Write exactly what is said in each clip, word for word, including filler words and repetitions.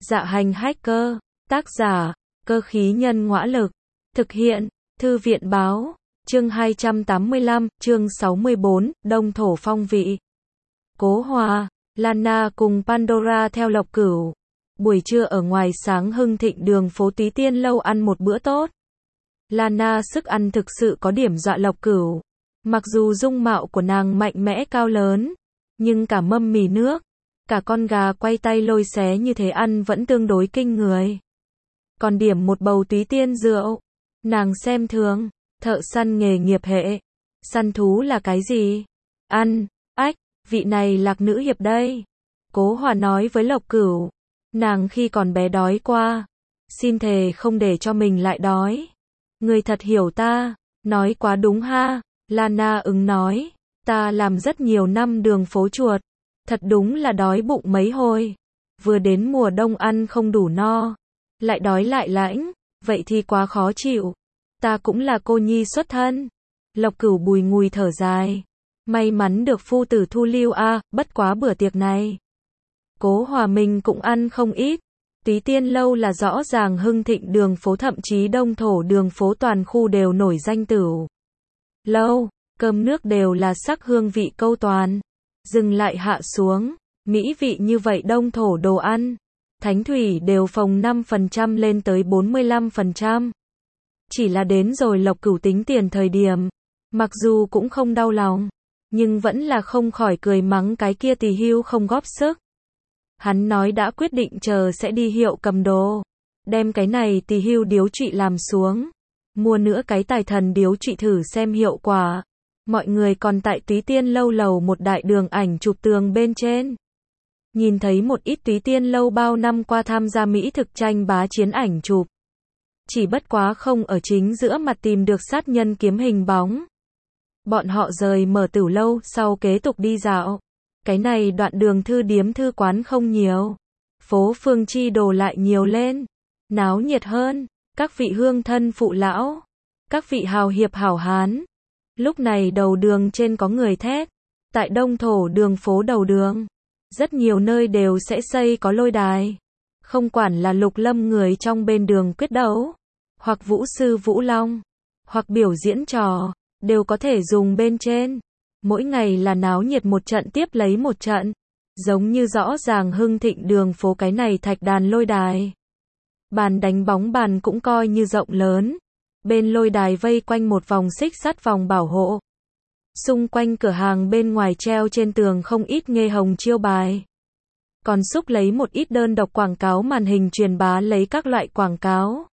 Dạ hành hacker, tác giả, cơ khí nhân ngõa lực, thực hiện, thư viện báo, chương hai trăm tám mươi lăm, chương sáu mươi bốn, đông thổ phong vị. Cố Hòa, Lana cùng Pandora theo Lộc Cửu. Buổi trưa ở ngoài Sáng Hưng Thịnh đường phố Túy Tiên lâu ăn một bữa tốt. Lana sức ăn thực sự có điểm dọa Lộc Cửu. Mặc dù dung mạo của nàng mạnh mẽ cao lớn, nhưng cả mâm mì nước, cả con gà quay tay lôi xé như thế ăn vẫn tương đối kinh người. Còn điểm một bầu Túy Tiên rượu, nàng xem thường, thợ săn nghề nghiệp hệ. Săn thú là cái gì? Ăn, ách, vị này Lạc nữ hiệp đây. Cố Hòa nói với Lộc Cửu, nàng khi còn bé đói qua, xin thề không để cho mình lại đói. Người thật hiểu ta, nói quá đúng ha. Lana ứng nói, ta làm rất nhiều năm đường phố chuột, thật đúng là đói bụng mấy hồi. Vừa đến mùa đông ăn không đủ no, lại đói lại lãnh, vậy thì quá khó chịu. Ta cũng là cô nhi xuất thân. Lộc Cửu bùi ngùi thở dài, may mắn được phu tử thu lưu a, à, bất quá bữa tiệc này. Cố Hòa mình cũng ăn không ít. Túy Tiên lâu là rõ ràng Hưng Thịnh đường phố, thậm chí đông thổ đường phố toàn khu đều nổi danh tửu lâu, cơm nước đều là sắc hương vị câu toàn. Dừng lại hạ xuống, mỹ vị như vậy đông thổ đồ ăn, thánh thủy đều phồng năm phần trăm lên tới bốn mươi lăm phần trăm. Chỉ là đến rồi Lộc Cửu tính tiền thời điểm, mặc dù cũng không đau lòng, nhưng vẫn là không khỏi cười mắng cái kia tỳ hưu không góp sức. Hắn nói đã quyết định chờ sẽ đi hiệu cầm đồ, đem cái này tỳ hưu điếu trụy làm xuống, mua nữa cái tài thần điếu trụy thử xem hiệu quả. Mọi người còn tại Túy Tiên lâu lầu một đại đường ảnh chụp tường bên trên. Nhìn thấy một ít Túy Tiên lâu bao năm qua tham gia mỹ thực tranh bá chiến ảnh chụp. Chỉ bất quá không ở chính giữa mặt tìm được sát nhân kiếm hình bóng. Bọn họ rời mở tửu lâu sau kế tục đi dạo. Cái này đoạn đường thư điếm thư quán không nhiều. Phố phường chi đồ lại nhiều lên. Náo nhiệt hơn. Các vị hương thân phụ lão. Các vị hào hiệp hảo hán. Lúc này đầu đường trên có người thét. Tại đông thổ đường phố đầu đường, rất nhiều nơi đều sẽ xây có lôi đài. Không quản là Lục Lâm người trong bên đường quyết đấu, hoặc vũ sư Vũ Long, hoặc biểu diễn trò, đều có thể dùng bên trên. Mỗi ngày là náo nhiệt một trận tiếp lấy một trận. Giống như rõ ràng Hưng Thịnh đường phố cái này thạch đàn lôi đài. Bàn đánh bóng bàn cũng coi như rộng lớn. Bên lôi đài vây quanh một vòng xích sắt vòng bảo hộ. Xung quanh cửa hàng bên ngoài treo trên tường không ít nghê hồng chiêu bài. Còn xúc lấy một ít đơn độc quảng cáo màn hình truyền bá lấy các loại quảng cáo.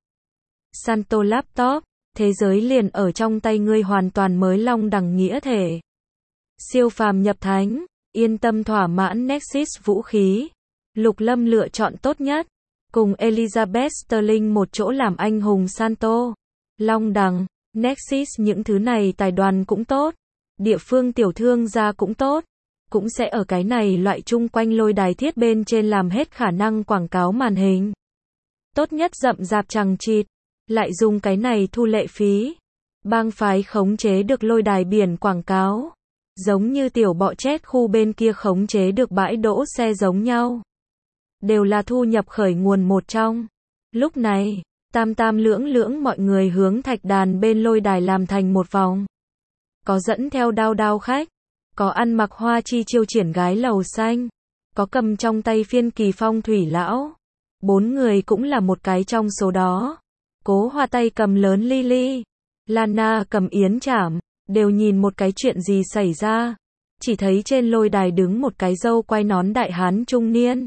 Santo Laptop, thế giới liền ở trong tay ngươi, hoàn toàn mới long đẳng nghĩa thể. Siêu phàm nhập thánh, yên tâm thỏa mãn Nexus vũ khí. Lục Lâm lựa chọn tốt nhất, cùng Elizabeth Sterling một chỗ làm anh hùng Santo. Long đằng, Nexus những thứ này tài đoàn cũng tốt, địa phương tiểu thương gia cũng tốt, cũng sẽ ở cái này loại chung quanh lôi đài thiết bên trên làm hết khả năng quảng cáo màn hình. Tốt nhất rậm rạp chằng chịt, lại dùng cái này thu lệ phí. Bang phái khống chế được lôi đài biển quảng cáo, giống như tiểu bọ chết khu bên kia khống chế được bãi đỗ xe giống nhau. Đều là thu nhập khởi nguồn một trong. Lúc này, tam tam lưỡng lưỡng mọi người hướng thạch đàn bên lôi đài làm thành một vòng. Có dẫn theo đao đao khách, có ăn mặc hoa chi chiêu triển gái lầu xanh, có cầm trong tay phiên kỳ phong thủy lão. Bốn người cũng là một cái trong số đó. Cố Hòa tay cầm lớn ly ly, Lana cầm yến chảm, đều nhìn một cái chuyện gì xảy ra. Chỉ thấy trên lôi đài đứng một cái râu quai nón đại hán trung niên.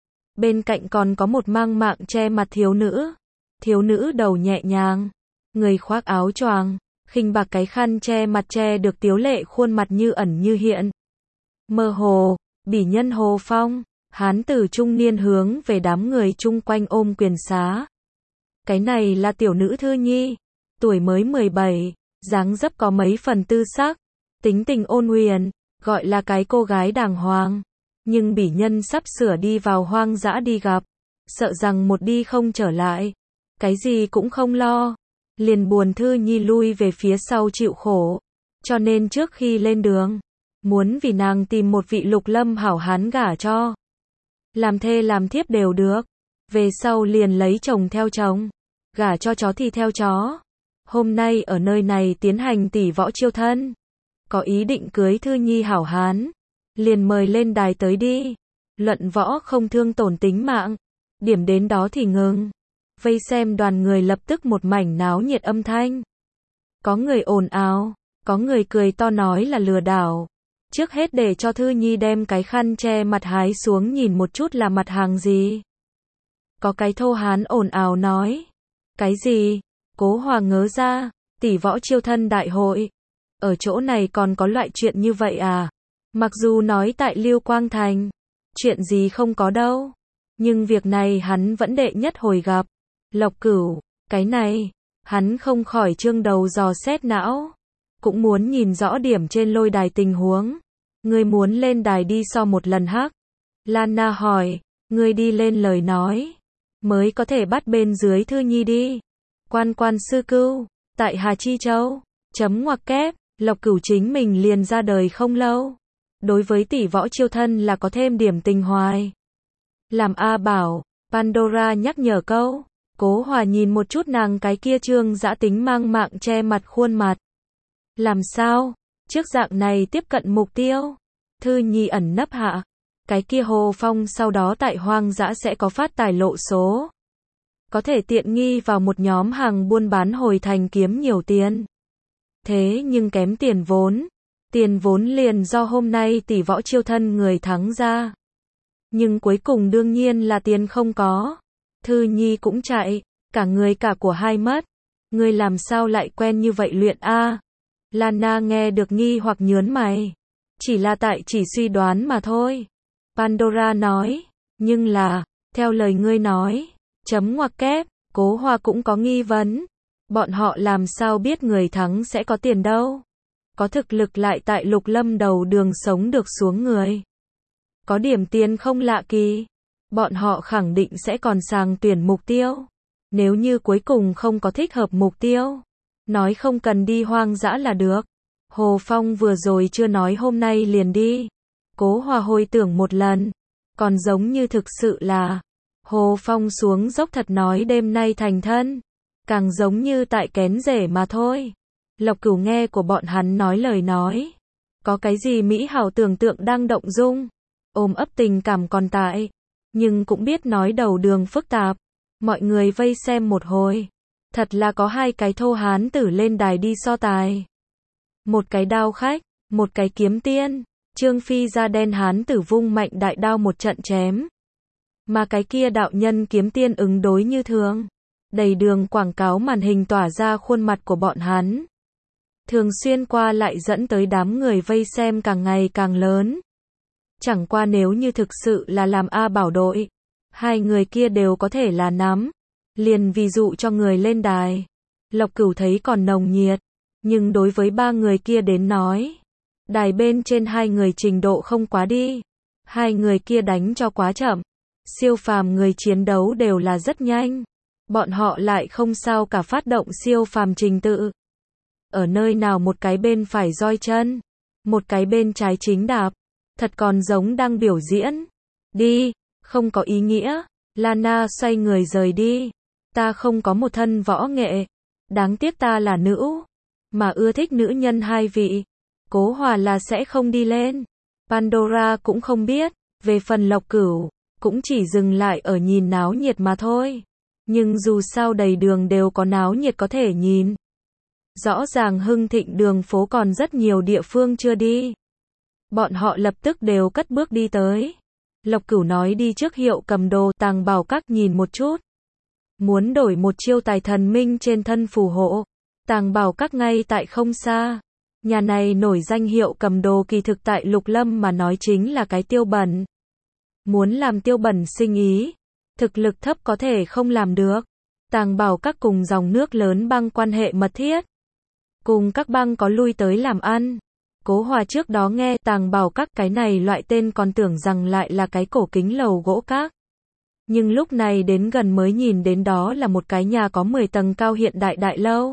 Bên cạnh còn có một mang mạng che mặt thiếu nữ. Thiếu nữ đầu nhẹ nhàng, người khoác áo choàng, khinh bạc cái khăn che mặt che được tiếu lệ khuôn mặt như ẩn như hiện. Mơ hồ, bỉ nhân hồ phong, hán tử trung niên hướng về đám người chung quanh ôm quyền xá. Cái này là tiểu nữ Thư Nhi, tuổi mới mười bảy, dáng dấp có mấy phần tư sắc, tính tình ôn huyền, gọi là cái cô gái đàng hoàng. Nhưng bỉ nhân sắp sửa đi vào hoang dã đi gặp, sợ rằng một đi không trở lại. Cái gì cũng không lo, liền buồn Thư Nhi lui về phía sau chịu khổ. Cho nên trước khi lên đường, muốn vì nàng tìm một vị Lục Lâm hảo hán gả cho. Làm thê làm thiếp đều được. Về sau liền lấy chồng theo chồng, gả cho chó thì theo chó. Hôm nay ở nơi này tiến hành tỷ võ chiêu thân. Có ý định cưới Thư Nhi hảo hán, liền mời lên đài tới đi. Luận võ không thương tổn tính mạng. Điểm đến đó thì ngừng. Vây xem đoàn người lập tức một mảnh náo nhiệt âm thanh. Có người ồn ào, có người cười to nói là lừa đảo. Trước hết để cho Thư Nhi đem cái khăn che mặt hái xuống nhìn một chút là mặt hàng gì. Có cái thô hán ồn ào nói. Cái gì? Cố Hòa ngớ ra, tỷ võ chiêu thân đại hội. Ở chỗ này còn có loại chuyện như vậy à? Mặc dù nói tại Lưu Quang Thành, chuyện gì không có đâu. Nhưng việc này hắn vẫn đệ nhất hồi gặp. Lộc Cửu, cái này, hắn không khỏi trương đầu dò xét não. Cũng muốn nhìn rõ điểm trên lôi đài tình huống. Ngươi muốn lên đài đi so một lần hắc? Lana hỏi, ngươi đi lên lời nói. Mới có thể bắt bên dưới Thư Nhi đi. Quan quan sư cưu, tại Hà Chi Châu, chấm ngoặc kép, Lộc Cửu chính mình liền ra đời không lâu. Đối với tỷ võ chiêu thân là có thêm điểm tình hoài. Làm A bảo, Pandora nhắc nhở câu. Cố Hòa nhìn một chút nàng cái kia trương dã tính mang mạng che mặt khuôn mặt. Làm sao? Trước dạng này tiếp cận mục tiêu. Thư Nhi ẩn nấp hạ. Cái kia Hồ Phong sau đó tại hoang dã sẽ có phát tài lộ số. Có thể tiện nghi vào một nhóm hàng buôn bán hồi thành kiếm nhiều tiền. Thế nhưng kém tiền vốn. Tiền vốn liền do hôm nay tỷ võ chiêu thân người thắng ra. Nhưng cuối cùng đương nhiên là tiền không có. Thư Nhi cũng chạy, cả người cả của hai mất. Ngươi làm sao lại quen như vậy luyện a? Lana nghe được nghi hoặc nhớn mày. Chỉ là tại chỉ suy đoán mà thôi. Pandora nói, nhưng là, theo lời ngươi nói, chấm ngoặc kép, Cố Hòa cũng có nghi vấn. Bọn họ làm sao biết người thắng sẽ có tiền đâu? Có thực lực lại tại Lục Lâm đầu đường sống được xuống người. Có điểm tiền không lạ kỳ. Bọn họ khẳng định sẽ còn sàng tuyển mục tiêu. Nếu như cuối cùng không có thích hợp mục tiêu, nói không cần đi hoang dã là được. Hồ Phong vừa rồi chưa nói hôm nay liền đi. Cố Hòa hồi tưởng một lần, còn giống như thực sự là Hồ Phong xuống dốc thật nói đêm nay thành thân, càng giống như tại kén rể mà thôi. Lộc Cửu nghe của bọn hắn nói lời nói, có cái gì mỹ hảo tưởng tượng đang động dung, ôm ấp tình cảm còn tại, nhưng cũng biết nói đầu đường phức tạp. Mọi người vây xem một hồi, thật là có hai cái thô hán tử lên đài đi so tài. Một cái đao khách, một cái kiếm tiên. Trương Phi da đen hán tử vung mạnh đại đao một trận chém. Mà cái kia đạo nhân kiếm tiên ứng đối như thường. Đầy đường quảng cáo màn hình tỏa ra khuôn mặt của bọn hắn. Thường xuyên qua lại dẫn tới đám người vây xem càng ngày càng lớn. Chẳng qua nếu như thực sự là làm A bảo đội, hai người kia đều có thể là nắm. Liền ví dụ cho người lên đài. Lộc Cửu thấy còn nồng nhiệt. Nhưng đối với ba người kia đến nói, đài bên trên hai người trình độ không quá đi. Hai người kia đánh cho quá chậm. Siêu phàm người chiến đấu đều là rất nhanh. Bọn họ lại không sao cả phát động siêu phàm trình tự. Ở nơi nào một cái bên phải roi chân, một cái bên trái chính đạp. Thật còn giống đang biểu diễn. Đi, không có ý nghĩa. Lana xoay người rời đi. Ta không có một thân võ nghệ. Đáng tiếc ta là nữ. Mà ưa thích nữ nhân hai vị. Cố Hòa là sẽ không đi lên. Pandora cũng không biết. Về phần Lộc Cửu, cũng chỉ dừng lại ở nhìn náo nhiệt mà thôi. Nhưng dù sao đầy đường đều có náo nhiệt có thể nhìn. Rõ ràng hưng thịnh đường phố còn rất nhiều địa phương chưa đi. Bọn họ lập tức đều cất bước đi tới. Lộc Cửu nói đi trước hiệu cầm đồ Tàng Bảo Các nhìn một chút. Muốn đổi một chiêu tài thần minh trên thân phù hộ. Tàng Bảo Các ngay tại không xa. Nhà này nổi danh hiệu cầm đồ kỳ thực tại Lục Lâm mà nói chính là cái tiêu bẩn. Muốn làm tiêu bẩn sinh ý, thực lực thấp có thể không làm được. Tàng Bảo Các cùng dòng nước lớn băng quan hệ mật thiết. Cùng các băng có lui tới làm ăn. Cố Hòa trước đó nghe Tàng Bảo Các cái này loại tên còn tưởng rằng lại là cái cổ kính lầu gỗ các. Nhưng lúc này đến gần mới nhìn đến đó là một cái nhà có mười tầng cao hiện đại đại lâu.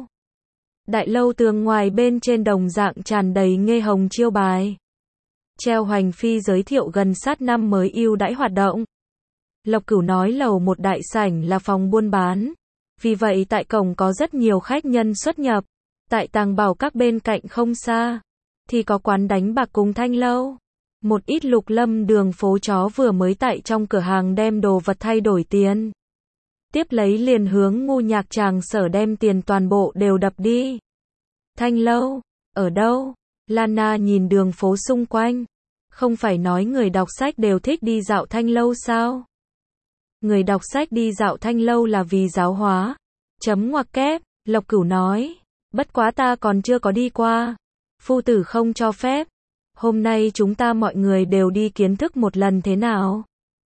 Đại lâu tường ngoài bên trên đồng dạng tràn đầy nghê hồng chiêu bài. Treo hoành phi giới thiệu gần sát năm mới ưu đãi hoạt động. Lộc Cửu nói lầu một đại sảnh là phòng buôn bán. Vì vậy tại cổng có rất nhiều khách nhân xuất nhập. Tại tàng bảo các bên cạnh không xa, thì có quán đánh bạc cùng thanh lâu. Một ít Lục Lâm đường phố chó vừa mới tại trong cửa hàng đem đồ vật thay đổi tiền. Tiếp lấy liền hướng ngu nhạc tràng sở đem tiền toàn bộ đều đập đi. Thanh lâu, ở đâu? Lana nhìn đường phố xung quanh. Không phải nói người đọc sách đều thích đi dạo thanh lâu sao? Người đọc sách đi dạo thanh lâu là vì giáo hóa. Chấm ngoặc kép, Lộc Cửu nói. Bất quá ta còn chưa có đi qua. Phu tử không cho phép. Hôm nay chúng ta mọi người đều đi kiến thức một lần thế nào?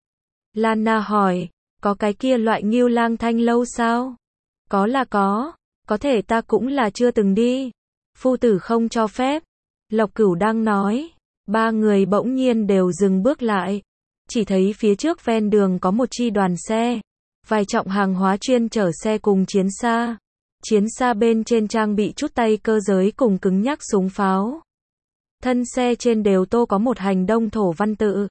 Lana hỏi, có cái kia loại Ngưu Lang thanh lâu sao? Có là có, có thể ta cũng là chưa từng đi. Phu tử không cho phép. Lộc Cửu đang nói, ba người bỗng nhiên đều dừng bước lại. Chỉ thấy phía trước ven đường có một chi đoàn xe, vài trọng hàng hóa chuyên chở xe cùng chiến xa. Chiến xa bên trên trang bị chút tay cơ giới cùng cứng nhắc súng pháo. Thân xe trên đều tô có một hành đông thổ văn tự.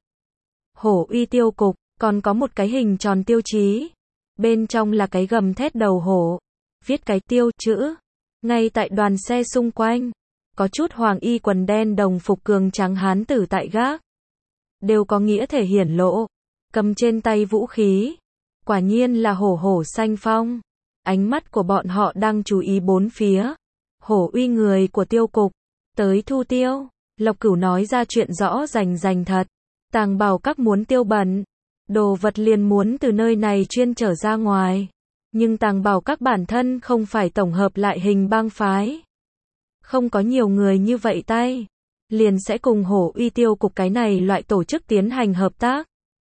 Hổ uy tiêu cục, còn có một cái hình tròn tiêu chí. Bên trong là cái gầm thét đầu hổ. Viết cái tiêu chữ. Ngay tại đoàn xe xung quanh, có chút hoàng y quần đen đồng phục cường tráng hán tử tại gác. Đều có nghĩa thể hiển lộ. Cầm trên tay vũ khí. Quả nhiên là hổ hổ xanh phong. Ánh mắt của bọn họ đang chú ý bốn phía. Hổ uy người của tiêu cục. Tới thu tiêu. Lộc Cửu nói ra chuyện rõ rành rành thật. Tàng bảo các muốn tiêu bẩn. Đồ vật liền muốn từ nơi này chuyên trở ra ngoài. Nhưng tàng bảo các bản thân không phải tổng hợp lại hình bang phái. Không có nhiều người như vậy tay. Liền sẽ cùng hổ uy tiêu cục cái này loại tổ chức tiến hành hợp tác.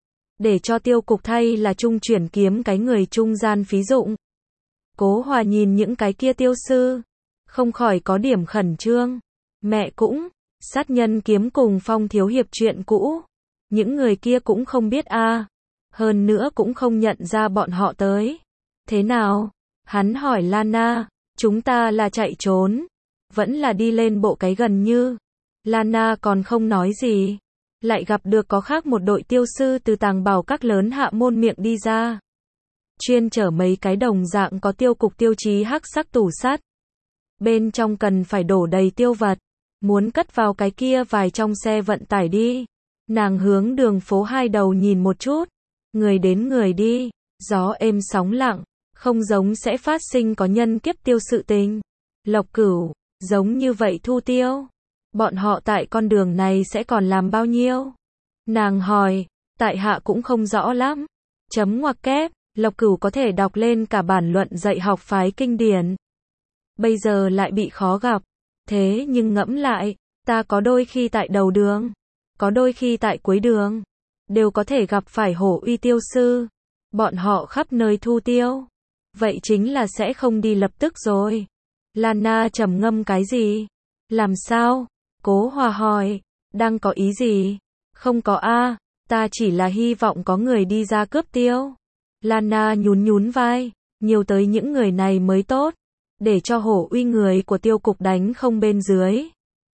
Để cho tiêu cục thay là trung chuyển kiếm cái người trung gian phí dụng. Cố Hòa nhìn những cái kia tiêu sư. Không khỏi có điểm khẩn trương. Mẹ cũng, sát nhân kiếm cùng Phong thiếu hiệp chuyện cũ. Những người kia cũng không biết a à. Hơn nữa cũng không nhận ra bọn họ tới. Thế nào? Hắn hỏi Lana. Chúng ta là chạy trốn. Vẫn là đi lên bộ cái gần như. Lana còn không nói gì. Lại gặp được có khác một đội tiêu sư từ tàng bảo các lớn hạ môn miệng đi ra. Chuyên chở mấy cái đồng dạng có tiêu cục tiêu chí hắc sắc tủ sắt. Bên trong cần phải đổ đầy tiêu vật. Muốn cất vào cái kia vài trong xe vận tải đi. Nàng hướng đường phố hai đầu nhìn một chút. Người đến người đi. Gió êm sóng lặng. Không giống sẽ phát sinh có nhân kiếp tiêu sự tình. Lộc Cửu, giống như vậy thu tiêu. Bọn họ tại con đường này sẽ còn làm bao nhiêu? Nàng hỏi, tại hạ cũng không rõ lắm. Chấm ngoặc kép, Lộc Cửu có thể đọc lên cả bản luận dạy học phái kinh điển. Bây giờ lại bị khó gặp. Thế nhưng ngẫm lại, ta có đôi khi tại đầu đường, có đôi khi tại cuối đường, đều có thể gặp phải hổ uy tiêu sư. Bọn họ khắp nơi thu tiêu. Vậy chính là sẽ không đi lập tức rồi. Lana trầm ngâm cái gì? Làm sao? Cố Hòa hỏi, đang có ý gì? Không có a, ta chỉ là hy vọng có người đi ra cướp tiêu. Lana nhún nhún vai, nhiều tới những người này mới tốt, để cho hổ uy người của tiêu cục đánh không bên dưới.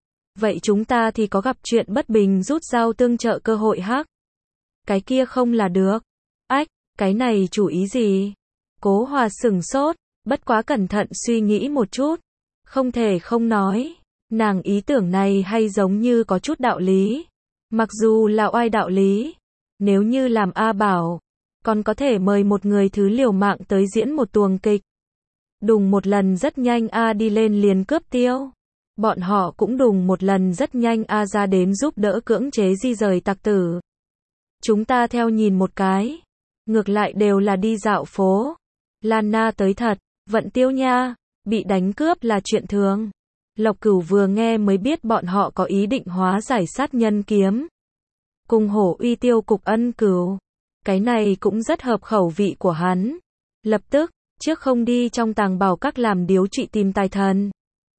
Vậy chúng ta thì có gặp chuyện bất bình rút dao tương trợ cơ hội hắc. Cái kia không là được. Ách, cái này chủ ý gì? Cố Hòa sửng sốt, bất quá cẩn thận suy nghĩ một chút. Không thể không nói. Nàng ý tưởng này hay giống như có chút đạo lý. Mặc dù là oai đạo lý. Nếu như làm A Bảo, còn có thể mời một người thứ liều mạng tới diễn một tuồng kịch. Đùng một lần rất nhanh A đi lên liền cướp tiêu. Bọn họ cũng đùng một lần rất nhanh A ra đến giúp đỡ cưỡng chế di rời tặc tử. Chúng ta theo nhìn một cái. Ngược lại đều là đi dạo phố. Lana tới thật, vận tiêu nha, bị đánh cướp là chuyện thường. Lộc Cửu vừa nghe mới biết bọn họ có ý định hóa giải sát nhân kiếm. Cùng hổ uy tiêu cục ân cửu. Cái này cũng rất hợp khẩu vị của hắn. Lập tức, trước không đi trong tàng bảo các làm điếu trị tìm tài thần.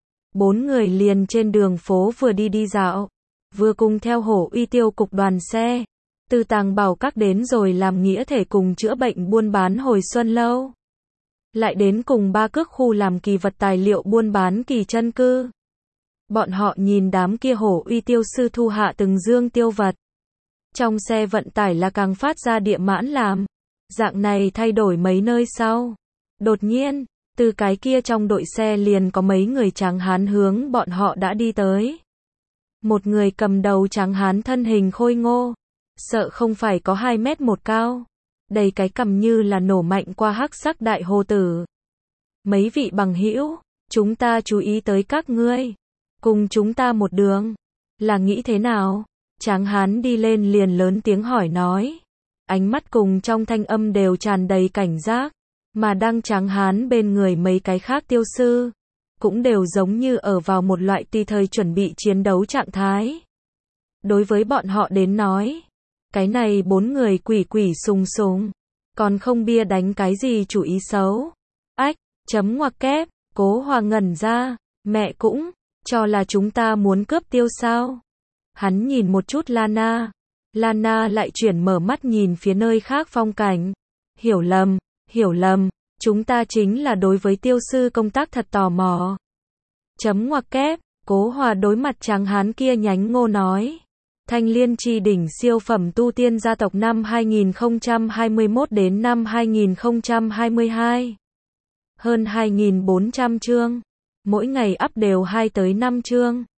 Bốn người liền trên đường phố vừa đi đi dạo. Vừa cùng theo hổ uy tiêu cục đoàn xe. Từ tàng bảo các đến rồi làm nghĩa thể cùng chữa bệnh buôn bán hồi xuân lâu. Lại đến cùng ba cước khu làm kỳ vật tài liệu buôn bán kỳ chân cư. Bọn họ nhìn đám kia hổ uy tiêu sư thu hạ từng dương tiêu vật. Trong xe vận tải là càng phát ra địa mãn làm. Dạng này thay đổi mấy nơi sau. Đột nhiên, từ cái kia trong đội xe liền có mấy người tráng hán hướng bọn họ đã đi tới. Một người cầm đầu tráng hán thân hình khôi ngô, sợ không phải có hai mét một cao, đầy cái cằm như là nổ mạnh qua hắc sắc đại hồ tử. Mấy vị bằng hữu, chúng ta chú ý tới các ngươi, cùng chúng ta một đường, là nghĩ thế nào? Tráng hán đi lên liền lớn tiếng hỏi nói, ánh mắt cùng trong thanh âm đều tràn đầy cảnh giác, mà đang tráng hán bên người mấy cái khác tiêu sư, cũng đều giống như ở vào một loại tùy thời chuẩn bị chiến đấu trạng thái. Đối với bọn họ đến nói, cái này bốn người quỷ quỷ sùng sùng, còn không bia đánh cái gì chủ ý xấu. Ách, chấm ngoặc kép, Cố Hòa ngẩn ra, mẹ cũng, cho là chúng ta muốn cướp tiêu sao? Hắn nhìn một chút Lana, Lana lại chuyển mở mắt nhìn phía nơi khác phong cảnh. Hiểu lầm, hiểu lầm, chúng ta chính là đối với tiêu sư công tác thật tò mò. Chấm ngoặc kép, Cố Hòa đối mặt tráng hán kia nhánh ngô nói. Thanh Liên Chi đỉnh siêu phẩm tu tiên gia tộc năm hai nghìn không trăm hai mươi mốt đến năm hai nghìn không trăm hai mươi hai. Hơn hai nghìn bốn trăm chương. Mỗi ngày up đều hai tới năm chương.